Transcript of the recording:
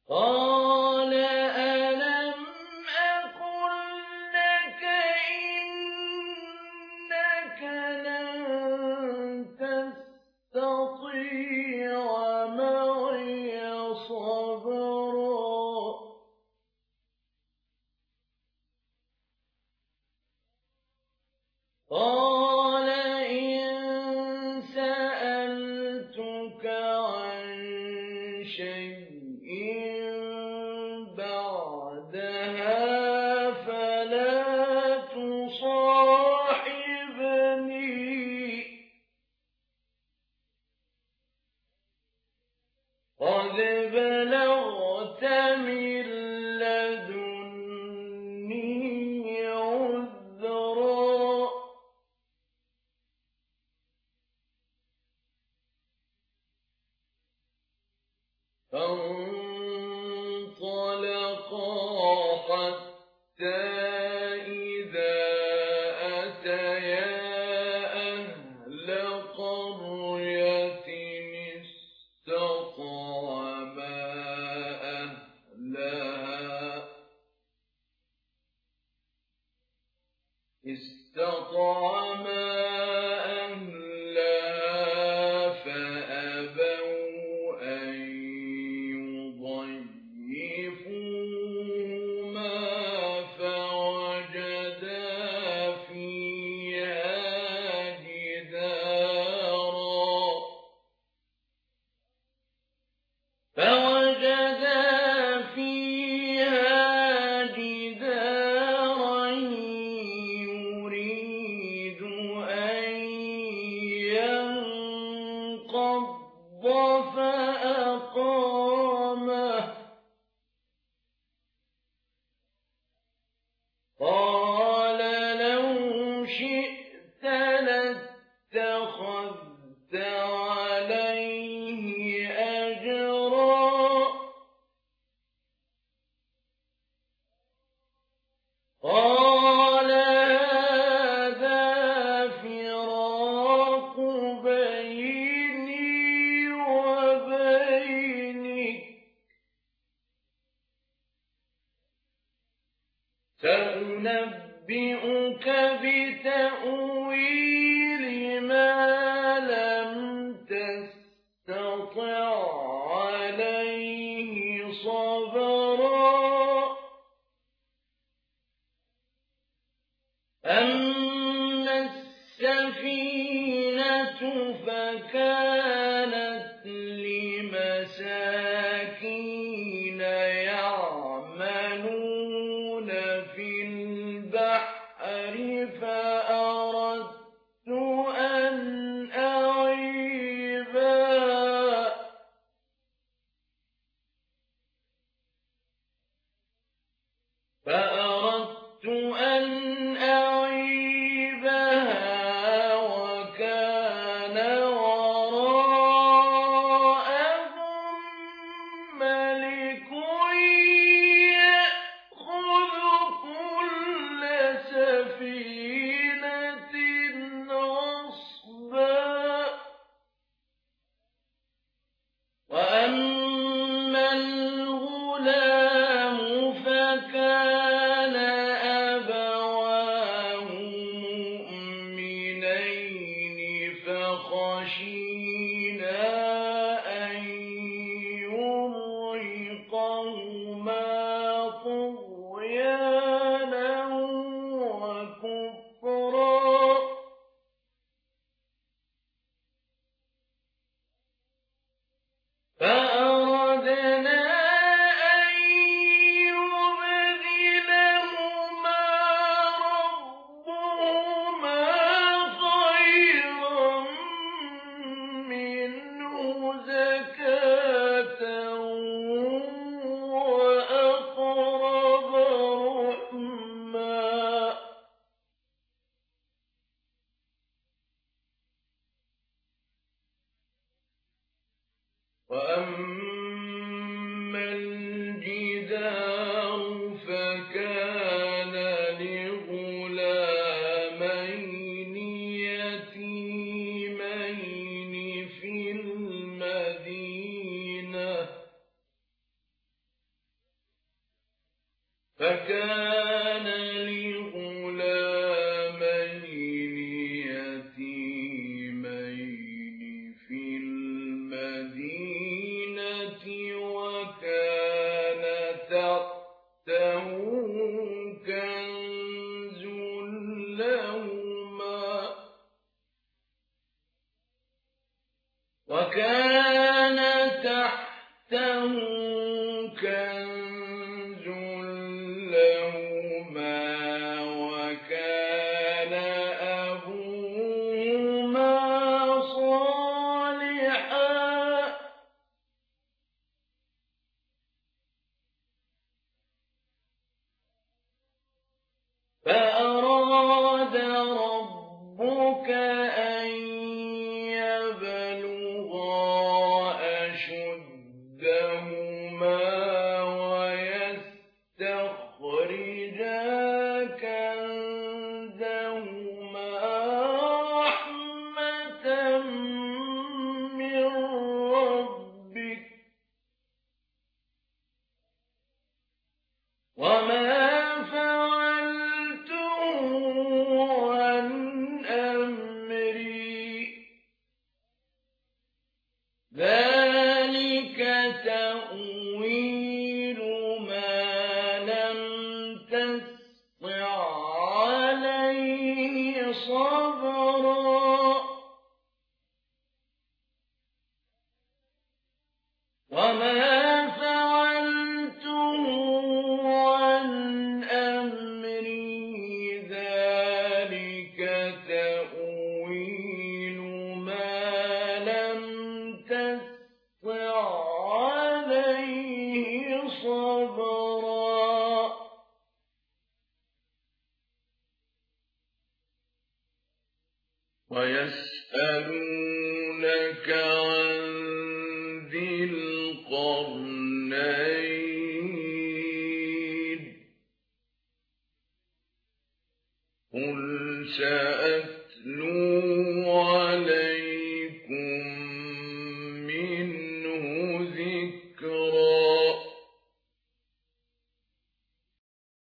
قال ألم أقل لك إنك لن تستطيع معي صبرا قال إن سألتك عن شيء بعدها فلا تصاحبني قد بلغت من لدني عذرا فانطلقا حتى إذا أتيا أهل قرية استطعما أهلها فأبوا أن يضيفوهما فوجدا فيها جدارا يريد أن ينقض فأقامه قال لو شئت لاتخذت عليه أجرا قال هذا فراق بيني وبينك سأنبئك بتأويل ما لم تستطع عليه صبرا أما السفينة فكانت لمساكين يعملون في البحر فأردت أن أعيبها وكان وراءهم ملك يأخذ كل سفينة غصبا وأما الغلام فكان أبواه مؤمنين فخشينا أن يرهقهما فكان لغلامين يتيمين في المدينة وكان تحته كنز لهما وكان أبوهما صالحا فأراد ربك أن يبلغا أشدهما ويستخرجا كنزهما رحمة من ربك وما عن أمري ذلك تأويل ما لم تسطع عليه صبرا وما فعلته عن أمري ذلك تأويل ما لم تسطع عليه صبرا ويسألونك عن ذي القرنين قل